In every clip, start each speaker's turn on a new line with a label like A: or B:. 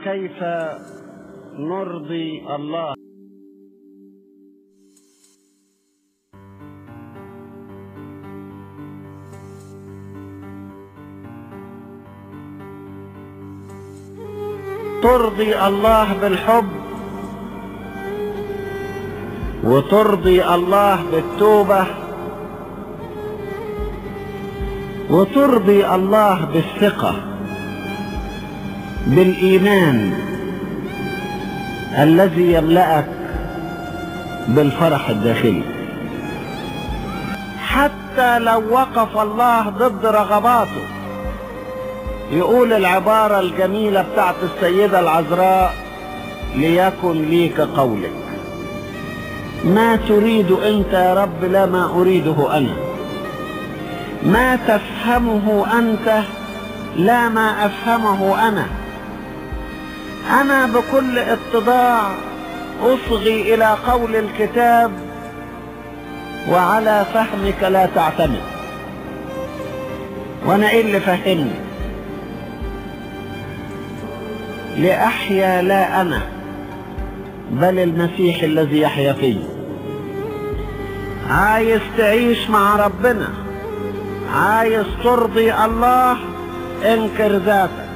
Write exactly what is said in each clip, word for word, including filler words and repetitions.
A: كيف نرضي الله. ترضي الله بالحب، وترضي الله بالتوبة، وترضي الله بالثقة، بالإيمان الذي يملأك بالفرح الداخلي. حتى لو وقف الله ضد رغباته، يقول العبارة الجميلة بتاعت السيدة العذراء: ليكن ليك قولك. ما تريد أنت يا رب لا ما أريده أنا، ما تفهمه أنت لا ما أفهمه أنا. أنا بكل اتضاع أصغي إلى قول الكتاب، وعلى فهمك لا تعتمد. وأنا إيه اللي فهمني؟ لأحيا لا أنا بل المسيح الذي يحيا فيه. عايز تعيش مع ربنا، عايز ترضي الله، انكر ذاتك،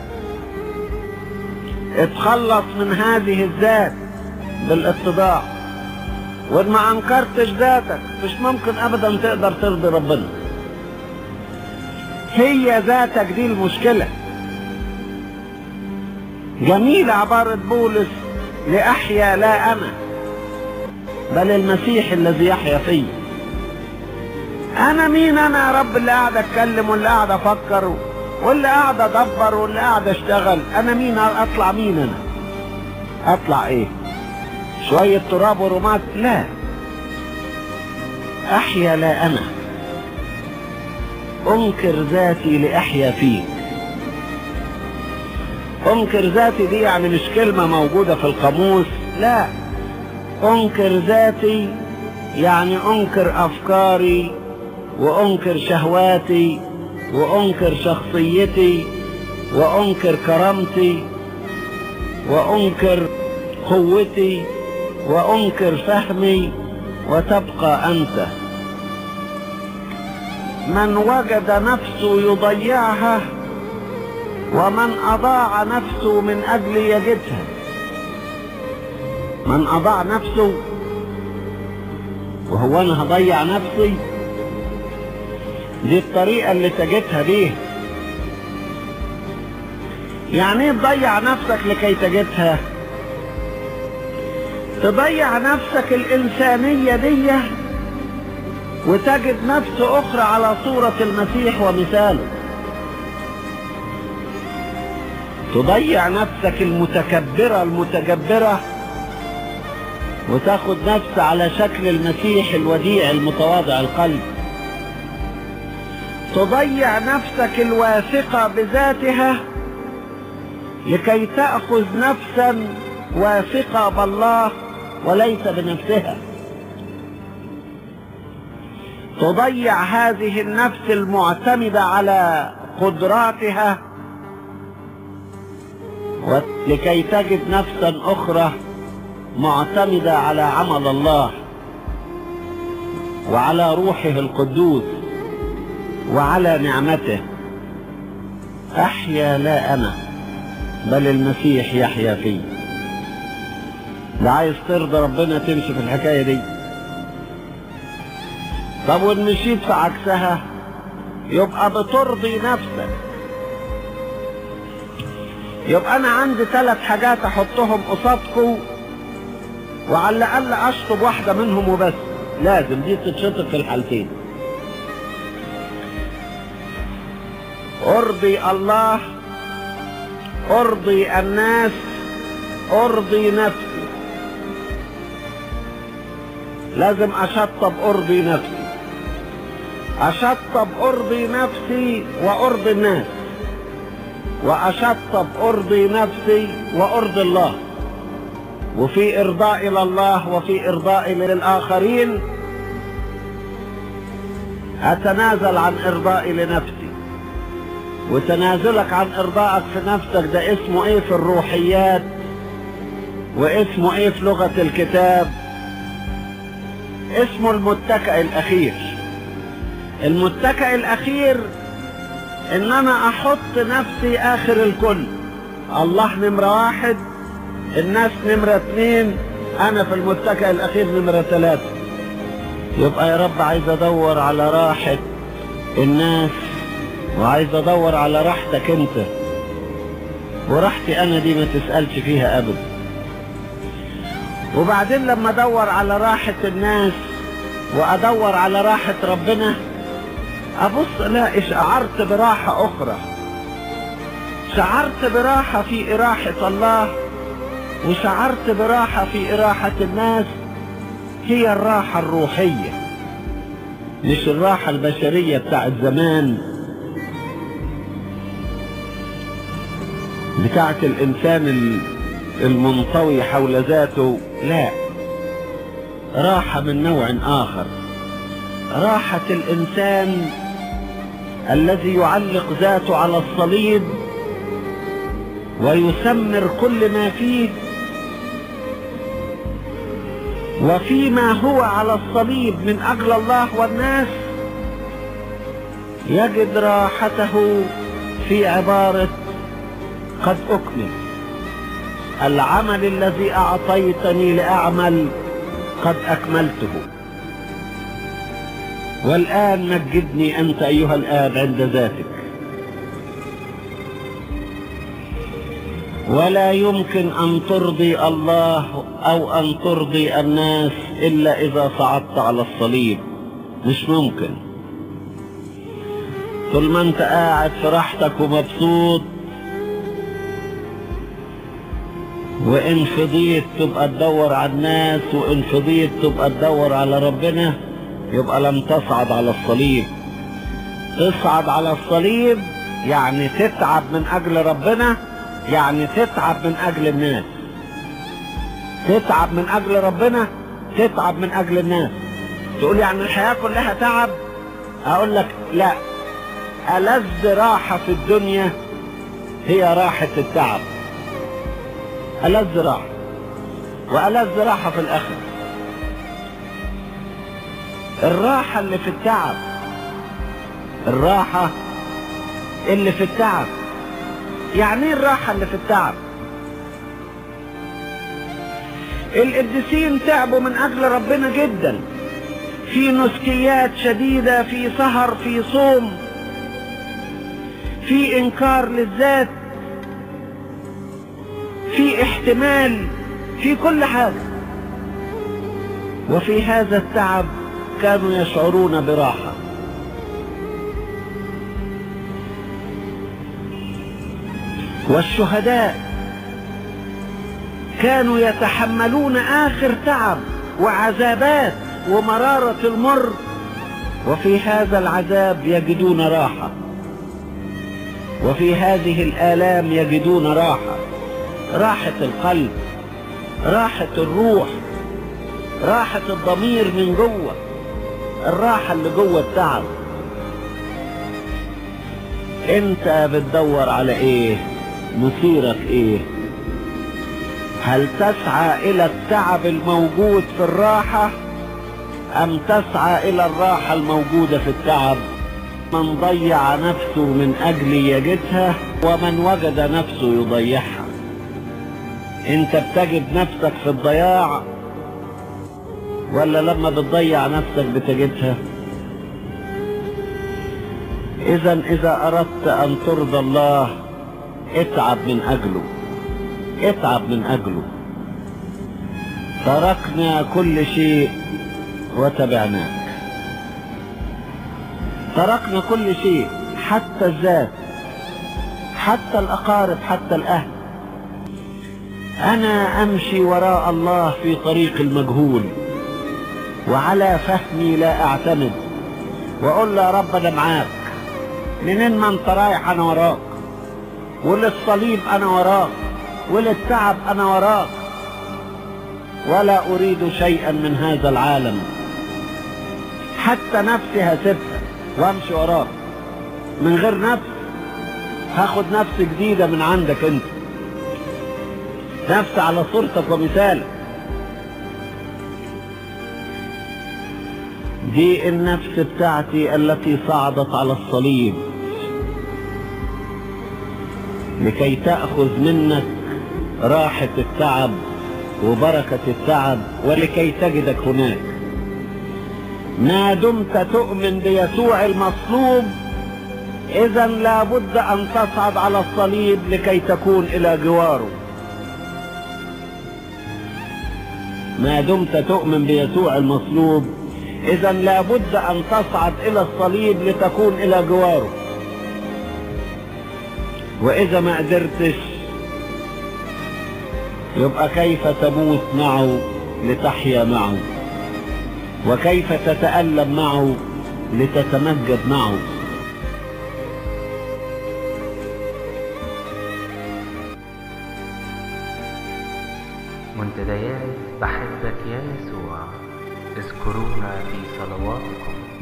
A: اتخلص من هذه الذات بالاتضاع. وإن ما انكرتش ذاتك مش ممكن ابدا تقدر ترضي ربنا. هي ذاتك دي المشكلة. جميل عبارة بولس: لأحيا لا أنا بل المسيح الذي يحيا فيه. أنا مين أنا يا رب اللي قاعد أتكلم واللي قاعد أفكر واللي قاعد أدبر واللي قاعد أشتغل؟ أنا مين؟ أطلع مين أنا؟ أطلع إيه؟ شوية تراب ورماد؟ لا. أحيا لا أنا، أنكر ذاتي لأحيا فيك. أنكر ذاتي دي يعني مش كلمة موجودة في القاموس، لا. أنكر ذاتي يعني أنكر أفكاري، وأنكر شهواتي، وأنكر شخصيتي، وأنكر كرامتي، وأنكر قوتي، وأنكر فهمي، وتبقى أنت. من وجد نفسه يضيعها، ومن أضاع نفسه من أجل يجدها. من أضاع نفسه، وهو أنا هضيع نفسي؟ دي الطريقة اللي تجدها بيها. يعني ايه تضيع نفسك لكي تجدها؟ تضيع نفسك الإنسانية دي وتجد نفس أخرى على صورة المسيح ومثاله. تضيع نفسك المتكبرة المتجبرة وتاخد نفس على شكل المسيح الوديع المتواضع القلب. تضيع نفسك الواثقة بذاتها لكي تأخذ نفسا واثقة بالله وليس بنفسها. تضيع هذه النفس المعتمدة على قدراتها لكي تجد نفسا أخرى معتمدة على عمل الله وعلى روحه القدوس وعلى نعمته. أحيا لا أنا بل المسيح يحيا فيه. لا عايز ترضى ربنا تمشي في الحكاية دي. طب وإن مشيت في عكسها يبقى بترضي نفسك. يبقى أنا عندي ثلاث حاجات أحطهم قصادكم، وعلى الأقل أشطب واحدة منهم وبس. لازم دي تتشطب في الحالتين. أرضي الله، أرضي الناس، أرضي نفسي. لازم أشطب أرضي نفسي، أشطب أرضي نفسي وأرضي الناس، وأشطب أرضي نفسي وأرضي الله. وفي إرضاء لله وفي إرضاء للآخرين أتنازل عن إرضائي لنفسي. وتنازلك عن ارضائك في نفسك ده اسمه ايه في الروحيات واسمه ايه في لغة الكتاب؟ اسمه المتكئ الاخير. المتكئ الاخير ان انا احط نفسي اخر الكل. الله نمرة واحد، الناس نمرة اتنين، انا في المتكئ الاخير نمرة ثلاثة. يبقى يا رب عايز ادور على راحة الناس وعايز ادور على راحتك انت، وراحتي انا دي ما تسألش فيها ابدا. وبعدين لما ادور على راحة الناس وادور على راحة ربنا، ابص الاقي شعرت براحة اخرى. شعرت براحة في اراحة الله، وشعرت براحة في اراحة الناس. هي الراحة الروحية مش الراحة البشرية بتاعت زمان، بتاعت الانسان المنطوي حول ذاته. لا، راحة من نوع اخر، راحة الانسان الذي يعلق ذاته على الصليب ويثمر كل ما فيه، وفيما هو على الصليب من اجل الله والناس يجد راحته في عبارة قد اكمل. العمل الذي اعطيتني لاعمل قد اكملته، والان مجدني انت ايها الاب عند ذاتك. ولا يمكن ان ترضي الله او ان ترضي الناس الا اذا صعدت على الصليب. مش ممكن. طول ما انت قاعد في راحتك ومبسوط، وان فضيت تبقى تدور على الناس، وان فضيت تبقى تدور على ربنا، يبقى لم تصعد على الصليب. تصعد على الصليب يعني تتعب من اجل ربنا، يعني تتعب من اجل الناس. تتعب من اجل ربنا، تتعب من اجل الناس. تقول يعني الحياة كلها تعب؟ اقول لك لا، ألذ راحة في الدنيا هي راحة التعب. ألذ راحة، وألذ راحة في الآخرة. الراحة اللي في التعب، الراحة اللي في التعب. يعني ايه الراحة اللي في التعب؟ القديسين تعبوا من اجل ربنا جدا، في نسكيات شديدة، في سهر، في صوم، في انكار للذات، في احتمال، في كل حاجة. وفي هذا التعب كانوا يشعرون براحة. والشهداء كانوا يتحملون آخر تعب وعذابات ومرارة المر، وفي هذا العذاب يجدون راحة، وفي هذه الآلام يجدون راحة. راحة القلب، راحة الروح، راحة الضمير من جوه، الراحة اللي جوه التعب. انت بتدور على ايه؟ مصيرك ايه؟ هل تسعى الى التعب الموجود في الراحة ام تسعى الى الراحة الموجودة في التعب؟ من ضيع نفسه من اجل يجدها، ومن وجد نفسه يضيعها. انت بتجد نفسك في الضياع ولا لما بتضيع نفسك بتجدها؟ اذا اذا اردت ان ترضى الله اتعب من اجله، اتعب من اجله. تركنا كل شيء وتبعناك. تركنا كل شيء، حتى الذات، حتى الاقارب، حتى الاهل. انا امشي وراء الله في طريق المجهول، وعلى فهمي لا اعتمد، واقول له يا رب انا معاك، منين ما انت رايح انا وراك، وللصليب انا وراك، وللتعب انا وراك، ولا اريد شيئا من هذا العالم. حتى نفسي هسيبها وامشي وراك. من غير نفس هاخد نفس جديدة من عندك انت، نفس على صورتك ومثالك. دي النفس بتاعتي التي صعدت على الصليب لكي تأخذ منك راحة التعب وبركة التعب ولكي تجدك هناك. ما دمت تؤمن بيسوع المصلوب إذا لابد أن تصعد على الصليب لكي تكون إلى جواره. ما دمت تؤمن بيسوع المصلوب إذا لابد أن تصعد إلى الصليب لتكون إلى جواره. وإذا ما قدرتش يبقى كيف تموت معه لتحيا معه، وكيف تتألم معه لتتمجد معه.
B: منتديات بحبك يا يسوع، اذكرونا في صلواتكم.